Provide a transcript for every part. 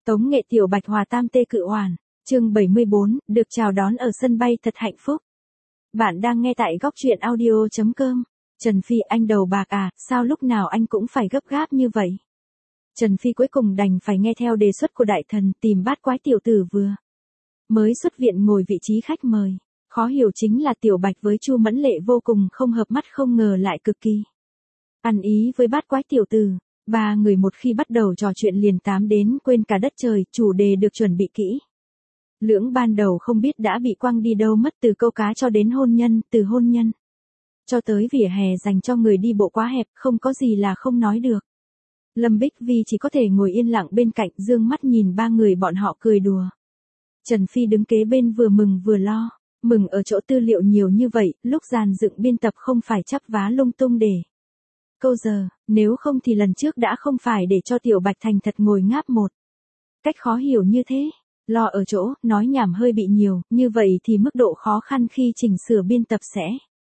Tống nghệ Tiểu Bạch hòa tam tê cự oản, chương 74, được chào đón ở sân bay thật hạnh phúc. Bạn đang nghe tại góc truyện audio.com. Trần Phi, anh đầu bạc à, sao lúc nào anh cũng phải gấp gáp như vậy? Trần Phi cuối cùng đành phải nghe theo đề xuất của đại thần, tìm bát quái tiểu tử vừa mới xuất viện ngồi vị trí khách mời. Khó hiểu chính là Tiểu Bạch với Chu Mẫn Lệ vô cùng không hợp mắt, không ngờ lại cực kỳ ăn ý với bát quái tiểu tử. Ba người một khi bắt đầu trò chuyện liền tám đến quên cả đất trời, chủ đề được chuẩn bị kỹ lưỡng ban đầu không biết đã bị quăng đi đâu mất, từ câu cá cho đến hôn nhân, từ hôn nhân cho tới vỉa hè dành cho người đi bộ quá hẹp, không có gì là không nói được. Lâm Bích Vi chỉ có thể ngồi yên lặng bên cạnh, dương mắt nhìn ba người bọn họ cười đùa. Trần Phi đứng kế bên vừa mừng vừa lo, mừng ở chỗ tư liệu nhiều như vậy, lúc dàn dựng biên tập không phải chắp vá lung tung để câu giờ, nếu không thì lần trước đã không phải để cho Tiểu Bạch thành thật ngồi ngáp một cách khó hiểu như thế. Lo ở chỗ, nói nhảm hơi bị nhiều, như vậy thì mức độ khó khăn khi chỉnh sửa biên tập sẽ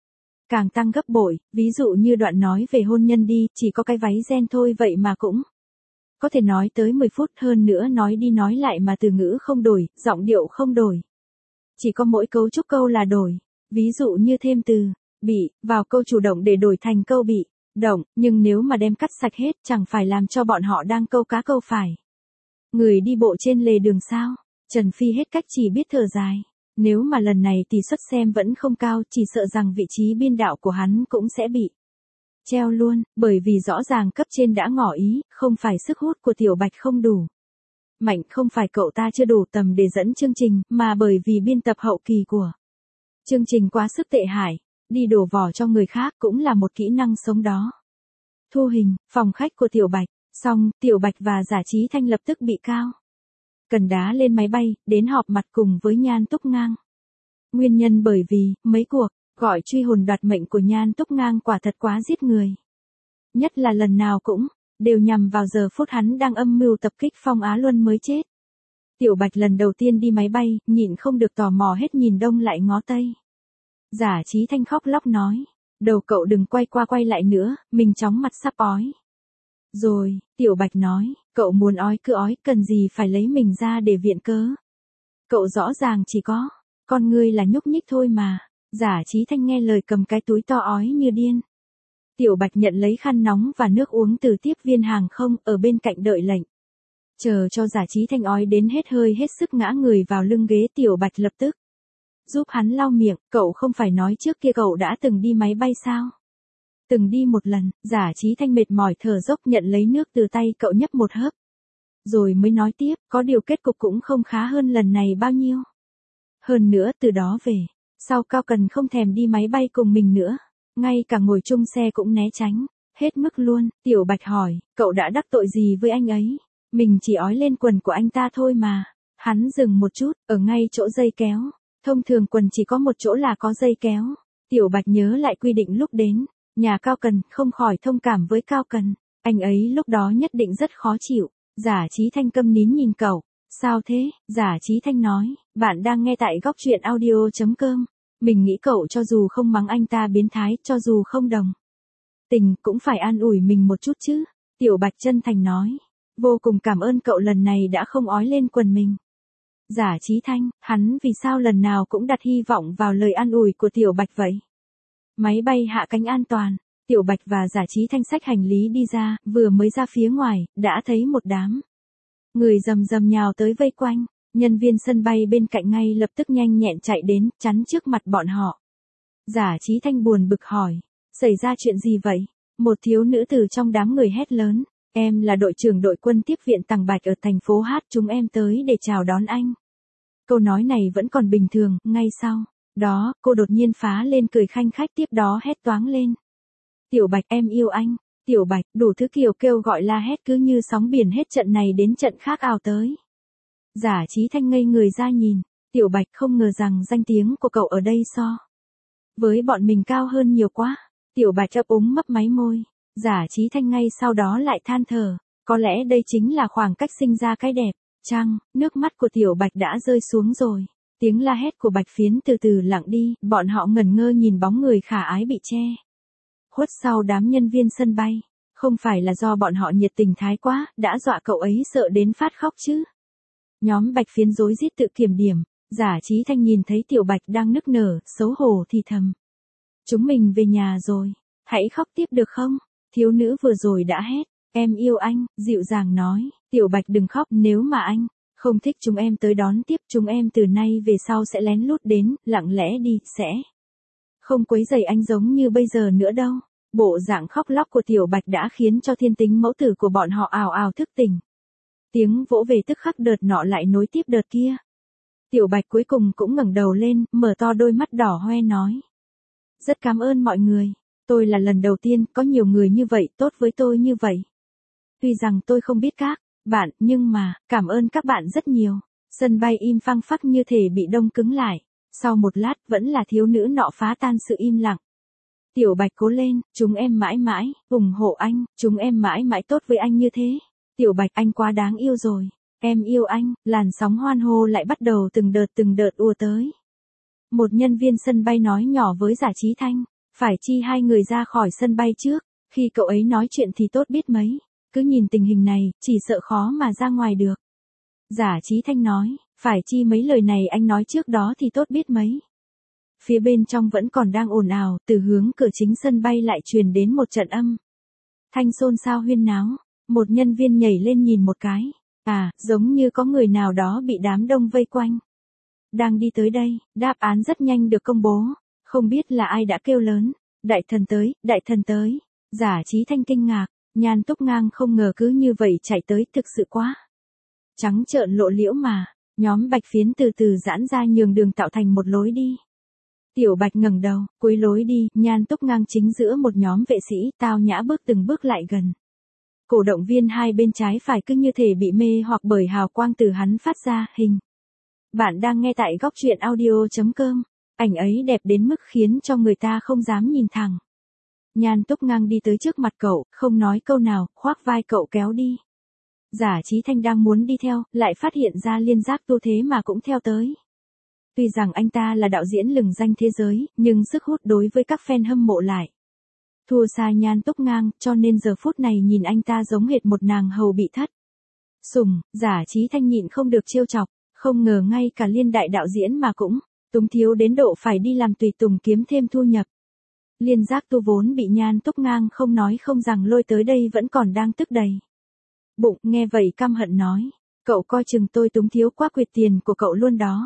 càng tăng gấp bội, ví dụ như đoạn nói về hôn nhân đi, chỉ có cái váy ren thôi vậy mà cũng có thể nói tới 10 phút, hơn nữa nói đi nói lại mà từ ngữ không đổi, giọng điệu không đổi. Chỉ có mỗi cấu trúc câu là đổi, ví dụ như thêm từ bị vào câu chủ động để đổi thành câu bị động, nhưng nếu mà đem cắt sạch hết chẳng phải làm cho bọn họ đang câu cá câu phải người đi bộ trên lề đường sao. Trần Phi hết cách chỉ biết thở dài. Nếu mà lần này tỷ suất xem vẫn không cao, chỉ sợ rằng vị trí biên đạo của hắn cũng sẽ bị treo luôn, bởi vì rõ ràng cấp trên đã ngỏ ý, không phải sức hút của Tiểu Bạch không đủ mạnh, không phải cậu ta chưa đủ tầm để dẫn chương trình, mà bởi vì biên tập hậu kỳ của chương trình quá sức tệ hại, đi đổ vỏ cho người khác cũng là một kỹ năng sống đó. Thu hình, phòng khách của Tiểu Bạch, xong, Tiểu Bạch và Giả Chí Thanh lập tức bị cao cần đá lên máy bay, đến họp mặt cùng với Nhan Túc Ngang. Nguyên nhân bởi vì, mấy cuộc gọi truy hồn đoạt mệnh của Nhan Túc Ngang quả thật quá giết người. Nhất là lần nào cũng đều nhằm vào giờ phút hắn đang âm mưu tập kích Phong Á Luân mới chết. Tiểu Bạch lần đầu tiên đi máy bay, nhịn không được tò mò hết nhìn đông lại ngó tây. Giả Chí Thanh khóc lóc nói, đầu cậu đừng quay qua quay lại nữa, mình chóng mặt sắp ói rồi. Tiểu Bạch nói, cậu muốn ói cứ ói, cần gì phải lấy mình ra để viện cớ. Cậu rõ ràng chỉ có con ngươi là nhúc nhích thôi mà. Giả Chí Thanh nghe lời cầm cái túi to ói như điên. Tiểu Bạch nhận lấy khăn nóng và nước uống từ tiếp viên hàng không, ở bên cạnh đợi lệnh. Chờ cho Giả Chí Thanh ói đến hết hơi hết sức ngã người vào lưng ghế, Tiểu Bạch lập tức giúp hắn lau miệng. Cậu không phải nói trước kia cậu đã từng đi máy bay sao? Từng đi một lần. Giả Chí Thanh mệt mỏi thở dốc nhận lấy nước từ tay cậu nhấp một hớp. Rồi mới nói tiếp, có điều kết cục cũng không khá hơn lần này bao nhiêu. Hơn nữa từ đó về sau Cao Cần không thèm đi máy bay cùng mình nữa. Ngay cả ngồi chung xe cũng né tránh hết mức luôn. Tiểu Bạch hỏi, cậu đã đắc tội gì với anh ấy? Mình chỉ ói lên quần của anh ta thôi mà. Hắn dừng một chút, ở ngay chỗ dây kéo. Thông thường quần chỉ có một chỗ là có dây kéo. Tiểu Bạch nhớ lại quy định lúc đến nhà Cao Cần, không khỏi thông cảm với Cao Cần. Anh ấy lúc đó nhất định rất khó chịu. Giả Chí Thanh câm nín nhìn cậu. Sao thế? Giả Chí Thanh nói, bạn đang nghe tại góc truyện audio.com. Mình nghĩ cậu cho dù không mắng anh ta biến thái, cho dù không đồng tình, cũng phải an ủi mình một chút chứ. Tiểu Bạch chân thành nói, vô cùng cảm ơn cậu lần này đã không ói lên quần mình. Giả Chí Thanh, hắn vì sao lần nào cũng đặt hy vọng vào lời an ủi của Tiểu Bạch vậy? Máy bay hạ cánh an toàn, Tiểu Bạch và Giả Chí Thanh xách hành lý đi ra, vừa mới ra phía ngoài, đã thấy một đám người rầm rầm nhào tới vây quanh. Nhân viên sân bay bên cạnh ngay lập tức nhanh nhẹn chạy đến, chắn trước mặt bọn họ. Giả Chí Thanh buồn bực hỏi, xảy ra chuyện gì vậy? Một thiếu nữ từ trong đám người hét lớn, em là đội trưởng đội quân tiếp viện Tằng Bạch ở thành phố Hát, chúng em tới để chào đón anh. Câu nói này vẫn còn bình thường, ngay sau đó, cô đột nhiên phá lên cười khanh khách, tiếp đó hét toáng lên. Tiểu Bạch, em yêu anh. Tiểu Bạch, đủ thứ kiểu kêu gọi la hét cứ như sóng biển hết trận này đến trận khác ào tới. Giả Chí Thanh ngây người ra nhìn. Tiểu Bạch không ngờ rằng danh tiếng của cậu ở đây so với bọn mình cao hơn nhiều quá. Tiểu Bạch ấp úng mấp máy môi. Giả Chí Thanh ngay sau đó lại than thở. Có lẽ đây chính là khoảng cách sinh ra cái đẹp. Chăng, nước mắt của Tiểu Bạch đã rơi xuống rồi. Tiếng la hét của Bạch Phiến từ từ lặng đi, bọn họ ngẩn ngơ nhìn bóng người khả ái bị che khuất sau đám nhân viên sân bay. Không phải là do bọn họ nhiệt tình thái quá, đã dọa cậu ấy sợ đến phát khóc chứ. Nhóm Bạch Phiến rối rít tự kiểm điểm, Giả Chí Thanh nhìn thấy Tiểu Bạch đang nức nở, xấu hổ thì thầm. Chúng mình về nhà rồi, hãy khóc tiếp được không? Thiếu nữ vừa rồi đã hét, em yêu anh, dịu dàng nói, Tiểu Bạch đừng khóc, nếu mà anh không thích chúng em tới đón tiếp, chúng em từ nay về sau sẽ lén lút đến, lặng lẽ đi, sẽ không quấy rầy anh giống như bây giờ nữa đâu. Bộ dạng khóc lóc của Tiểu Bạch đã khiến cho thiên tính mẫu tử của bọn họ ào ào thức tỉnh. Tiếng vỗ về tức khắc đợt nọ lại nối tiếp đợt kia. Tiểu Bạch cuối cùng cũng ngẩng đầu lên, mở to đôi mắt đỏ hoe nói. Rất cảm ơn mọi người, tôi là lần đầu tiên có nhiều người như vậy tốt với tôi như vậy. Tuy rằng tôi không biết các bạn, nhưng mà, cảm ơn các bạn rất nhiều. Sân bay im phăng phắc như thể bị đông cứng lại. Sau một lát vẫn là thiếu nữ nọ phá tan sự im lặng. Tiểu Bạch cố lên, chúng em mãi mãi, ủng hộ anh, chúng em mãi mãi tốt với anh như thế. Tiểu Bạch anh quá đáng yêu rồi, em yêu anh, làn sóng hoan hô lại bắt đầu từng đợt ùa tới. Một nhân viên sân bay nói nhỏ với Giả Chí Thanh, phải chi hai người ra khỏi sân bay trước, khi cậu ấy nói chuyện thì tốt biết mấy, cứ nhìn tình hình này, chỉ sợ khó mà ra ngoài được. Giả Chí Thanh nói, phải chi mấy lời này anh nói trước đó thì tốt biết mấy. Phía bên trong vẫn còn đang ồn ào, từ hướng cửa chính sân bay lại truyền đến một trận âm thanh xôn xao huyên náo. Một nhân viên nhảy lên nhìn một cái, giống như có người nào đó bị đám đông vây quanh. Đang đi tới đây, đáp án rất nhanh được công bố, không biết là ai đã kêu lớn, đại thần tới, đại thần tới. Giả Chí Thanh kinh ngạc, Nhan Túc Ngang không ngờ cứ như vậy chạy tới, thực sự quá trắng trợn lộ liễu mà. Nhóm Bạch Phiến từ từ giãn ra nhường đường tạo thành một lối đi. Tiểu Bạch ngẩng đầu, cuối lối đi, Nhan Túc Ngang chính giữa một nhóm vệ sĩ, tao nhã bước từng bước lại gần. Cổ động viên hai bên trái phải cứ như thể bị mê hoặc bởi hào quang từ hắn phát ra, hình. Bạn đang nghe tại góc truyện audio.com, ảnh ấy đẹp đến mức khiến cho người ta không dám nhìn thẳng. Nhan Túc Ngang đi tới trước mặt cậu, không nói câu nào, khoác vai cậu kéo đi. Giả Chí Thanh đang muốn đi theo, lại phát hiện ra Liên Giác Tu thế mà cũng theo tới. Tuy rằng anh ta là đạo diễn lừng danh thế giới, nhưng sức hút đối với các fan hâm mộ lại thua xa Nhan Túc Ngang, cho nên giờ phút này nhìn anh ta giống hệt một nàng hầu bị thất sủng. Giả Chí Thanh nhịn không được trêu chọc, không ngờ ngay cả Liên đại đạo diễn mà cũng túng thiếu đến độ phải đi làm tùy tùng kiếm thêm thu nhập. Liên Giác Tu vốn bị Nhan Túc Ngang không nói không rằng lôi tới đây vẫn còn đang tức đầy bụng, nghe vậy căm hận nói, cậu coi chừng tôi túng thiếu quá quyệt tiền của cậu luôn đó.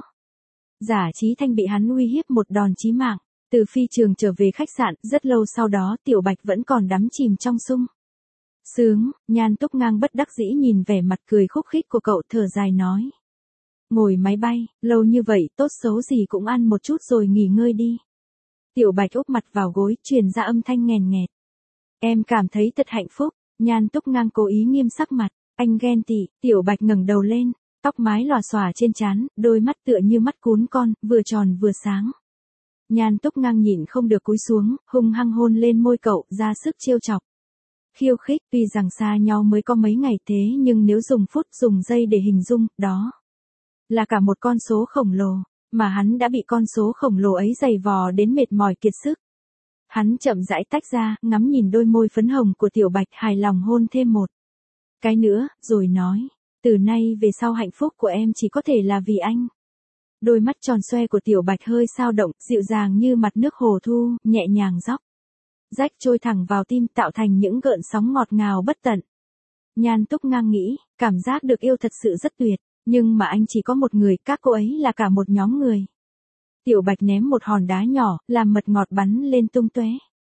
Giả Chí Thanh bị hắn uy hiếp một đòn chí mạng. Từ phi trường trở về khách sạn, rất lâu sau đó Tiểu Bạch vẫn còn đắm chìm trong sung sướng. Nhan Túc Ngang bất đắc dĩ nhìn vẻ mặt cười khúc khích của cậu, thở dài nói. Ngồi máy bay, lâu như vậy, tốt xấu gì cũng ăn một chút rồi nghỉ ngơi đi. Tiểu Bạch úp mặt vào gối, truyền ra âm thanh nghèn nghẹt. Em cảm thấy thật hạnh phúc. Nhan Túc Ngang cố ý nghiêm sắc mặt, anh ghen tị. Tiểu Bạch ngẩng đầu lên, tóc mái lòa xòa trên trán, đôi mắt tựa như mắt cún con, vừa tròn vừa sáng. Nhan Túc Ngang nhìn không được cúi xuống, hung hăng hôn lên môi cậu, ra sức trêu chọc. Khiêu khích, tuy rằng xa nhau mới có mấy ngày thế nhưng nếu dùng phút dùng giây để hình dung, đó là cả một con số khổng lồ, mà hắn đã bị con số khổng lồ ấy giày vò đến mệt mỏi kiệt sức. Hắn chậm rãi tách ra, ngắm nhìn đôi môi phấn hồng của Tiểu Bạch, hài lòng hôn thêm một cái nữa, rồi nói, từ nay về sau hạnh phúc của em chỉ có thể là vì anh. Đôi mắt tròn xoe của Tiểu Bạch hơi dao động, dịu dàng như mặt nước hồ thu, nhẹ nhàng róc rách trôi thẳng vào tim, tạo thành những gợn sóng ngọt ngào bất tận. Nhan Túc Ngang nghĩ, cảm giác được yêu thật sự rất tuyệt, nhưng mà anh chỉ có một người, các cô ấy là cả một nhóm người. Tiểu Bạch ném một hòn đá nhỏ, làm mật ngọt bắn lên tung tóe.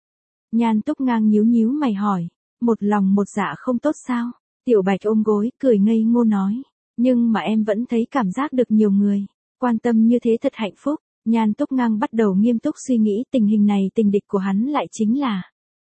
Nhan Túc Ngang nhíu nhíu mày hỏi, một lòng một dạ không tốt sao? Tiểu Bạch ôm gối, cười ngây ngô nói, nhưng mà em vẫn thấy cảm giác được nhiều người quan tâm như thế thật hạnh phúc. Nhan Túc Ngang bắt đầu nghiêm túc suy nghĩ, tình hình này tình địch của hắn lại chính là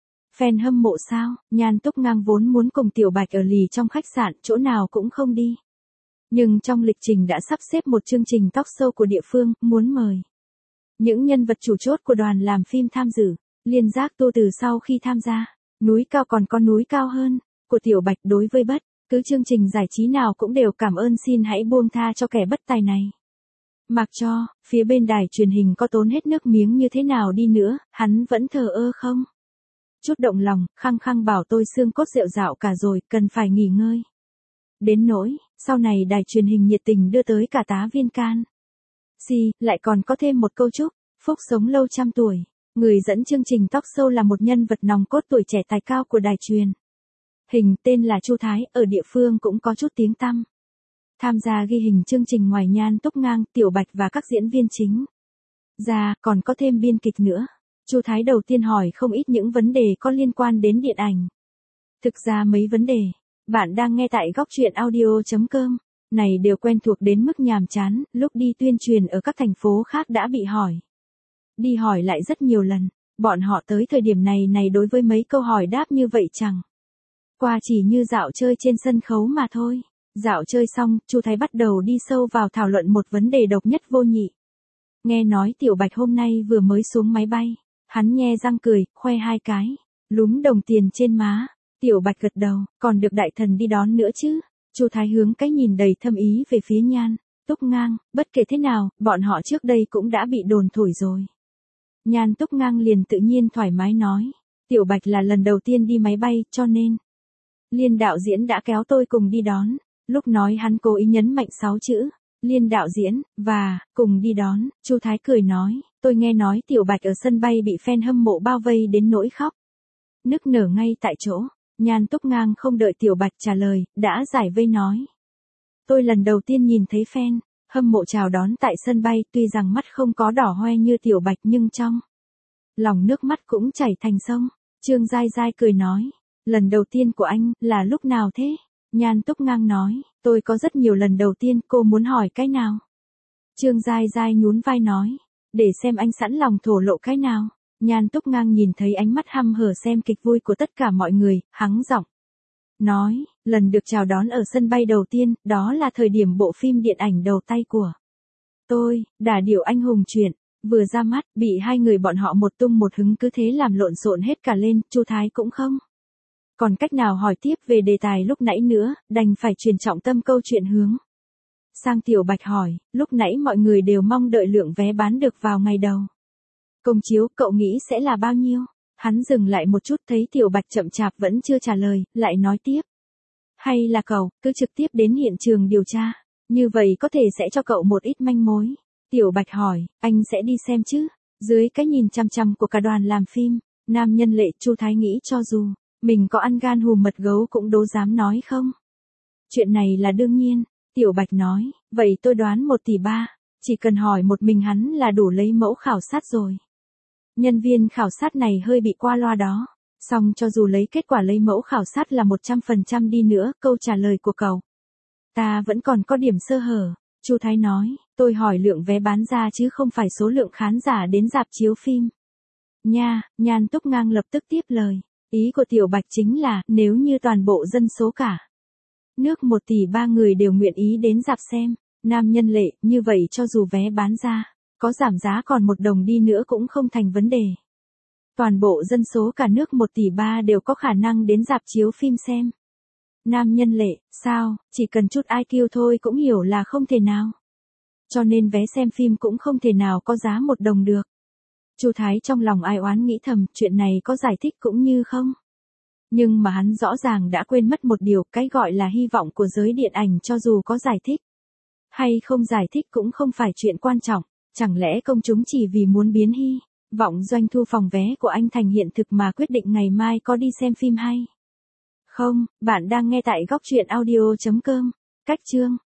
fan hâm mộ sao? Nhan Túc Ngang vốn muốn cùng Tiểu Bạch ở lì trong khách sạn, chỗ nào cũng không đi. Nhưng trong lịch trình đã sắp xếp một chương trình talk show của địa phương, muốn mời những nhân vật chủ chốt của đoàn làm phim tham dự. Liên Giác Tu từ sau khi tham gia núi cao còn có núi cao hơn của Tiểu Bạch, đối với bất cứ chương trình giải trí nào cũng đều cảm ơn xin hãy buông tha cho kẻ bất tài này. Mặc cho phía bên đài truyền hình có tốn hết nước miếng như thế nào đi nữa, hắn vẫn thờ ơ không chút động lòng, khăng khăng bảo tôi xương cốt rệu rạo cả rồi, cần phải nghỉ ngơi. Đến nỗi, sau này đài truyền hình nhiệt tình đưa tới cả tá viên can. Lại còn có thêm một câu chúc, phúc sống lâu trăm tuổi. Người dẫn chương trình talk show là một nhân vật nòng cốt tuổi trẻ tài cao của đài truyền hình, tên là Chu Thái, ở địa phương cũng có chút tiếng tăm. Tham gia ghi hình chương trình ngoài Nhan Túc Ngang, Tiểu Bạch và các diễn viên chính ra, còn có thêm biên kịch nữa. Chu Thái đầu tiên hỏi không ít những vấn đề có liên quan đến điện ảnh. Thực ra mấy vấn đề bạn đang nghe tại góc truyện audio.com này đều quen thuộc đến mức nhàm chán, lúc đi tuyên truyền ở các thành phố khác đã bị hỏi. Đi hỏi lại rất nhiều lần, bọn họ tới thời điểm này đối với mấy câu hỏi đáp như vậy chẳng qua chỉ như dạo chơi trên sân khấu mà thôi. Dạo chơi xong, Chu Thái bắt đầu đi sâu vào thảo luận một vấn đề độc nhất vô nhị. Nghe nói Tiểu Bạch hôm nay vừa mới xuống máy bay, hắn nhe răng cười, khoe hai cái lúm đồng tiền trên má. Tiểu Bạch gật đầu, còn được đại thần đi đón nữa chứ. Chu Thái hướng cái nhìn đầy thâm ý về phía Nhan Túc Ngang, bất kể thế nào, bọn họ trước đây cũng đã bị đồn thổi rồi. Nhan Túc Ngang liền tự nhiên thoải mái nói, Tiểu Bạch là lần đầu tiên đi máy bay, cho nên Liên đạo diễn đã kéo tôi cùng đi đón. Lúc nói hắn cố ý nhấn mạnh 6 chữ, Liên đạo diễn, và, cùng đi đón. Chu Thái cười nói, tôi nghe nói Tiểu Bạch ở sân bay bị fan hâm mộ bao vây đến nỗi khóc nức nở ngay tại chỗ. Nhan Túc Ngang không đợi Tiểu Bạch trả lời, đã giải vây nói. Tôi lần đầu tiên nhìn thấy fan hâm mộ chào đón tại sân bay, tuy rằng mắt không có đỏ hoe như Tiểu Bạch nhưng trong lòng nước mắt cũng chảy thành sông. Trương Giai Giai cười nói, lần đầu tiên của anh là lúc nào thế? Nhan Túc Ngang nói, tôi có rất nhiều lần đầu tiên, cô muốn hỏi cái nào? Trương Giai Giai nhún vai nói, để xem anh sẵn lòng thổ lộ cái nào. Nhan Túc Ngang nhìn thấy ánh mắt hăm hở xem kịch vui của tất cả mọi người, hắng giọng nói, lần được chào đón ở sân bay đầu tiên, đó là thời điểm bộ phim điện ảnh đầu tay của tôi, Đà Điểu Anh Hùng Truyện, vừa ra mắt, bị hai người bọn họ một tung một hứng cứ thế làm lộn xộn hết cả lên. Chu Thái cũng không còn cách nào hỏi tiếp về đề tài lúc nãy nữa, đành phải truyền trọng tâm câu chuyện hướng sang Tiểu Bạch hỏi, lúc nãy mọi người đều mong đợi lượng vé bán được vào ngày đầu công chiếu, cậu nghĩ sẽ là bao nhiêu? Hắn dừng lại một chút, thấy Tiểu Bạch chậm chạp vẫn chưa trả lời, lại nói tiếp. Hay là cậu, cứ trực tiếp đến hiện trường điều tra, như vậy có thể sẽ cho cậu một ít manh mối. Tiểu Bạch hỏi, anh sẽ đi xem chứ? Dưới cái nhìn chăm chăm của cả đoàn làm phim, nam nhân lệ, Chu Thái nghĩ cho dù mình có ăn gan hùm mật gấu cũng đố dám nói không. Chuyện này là đương nhiên. Tiểu Bạch nói, vậy tôi đoán 1,3 tỷ, chỉ cần hỏi một mình hắn là đủ lấy mẫu khảo sát rồi. Nhân viên khảo sát này hơi bị qua loa đó. Song cho dù lấy kết quả lấy mẫu khảo sát là 100% đi nữa, câu trả lời của cậu ta vẫn còn có điểm sơ hở. Chu Thái nói, tôi hỏi lượng vé bán ra chứ không phải số lượng khán giả đến rạp chiếu phim. Nha, Nhan Túc Ngang lập tức tiếp lời. Ý của Tiểu Bạch chính là, nếu như toàn bộ dân số cả nước 1,3 tỷ người đều nguyện ý đến rạp xem, nam nhân lệ, như vậy cho dù vé bán ra có giảm giá còn 1 đồng đi nữa cũng không thành vấn đề. Toàn bộ dân số cả nước 1,3 tỷ đều có khả năng đến rạp chiếu phim xem. Nam nhân lệ, sao, chỉ cần chút IQ thôi cũng hiểu là không thể nào. Cho nên vé xem phim cũng không thể nào có giá 1 đồng được. Chu Thái trong lòng ai oán nghĩ thầm, chuyện này có giải thích cũng như không. Nhưng mà hắn rõ ràng đã quên mất một điều, cái gọi là hy vọng của giới điện ảnh cho dù có giải thích hay không giải thích cũng không phải chuyện quan trọng. Chẳng lẽ công chúng chỉ vì muốn biến hy vọng doanh thu phòng vé của anh thành hiện thực mà quyết định ngày mai có đi xem phim hay không? Bạn đang nghe tại góc truyện audio.com. Cách chương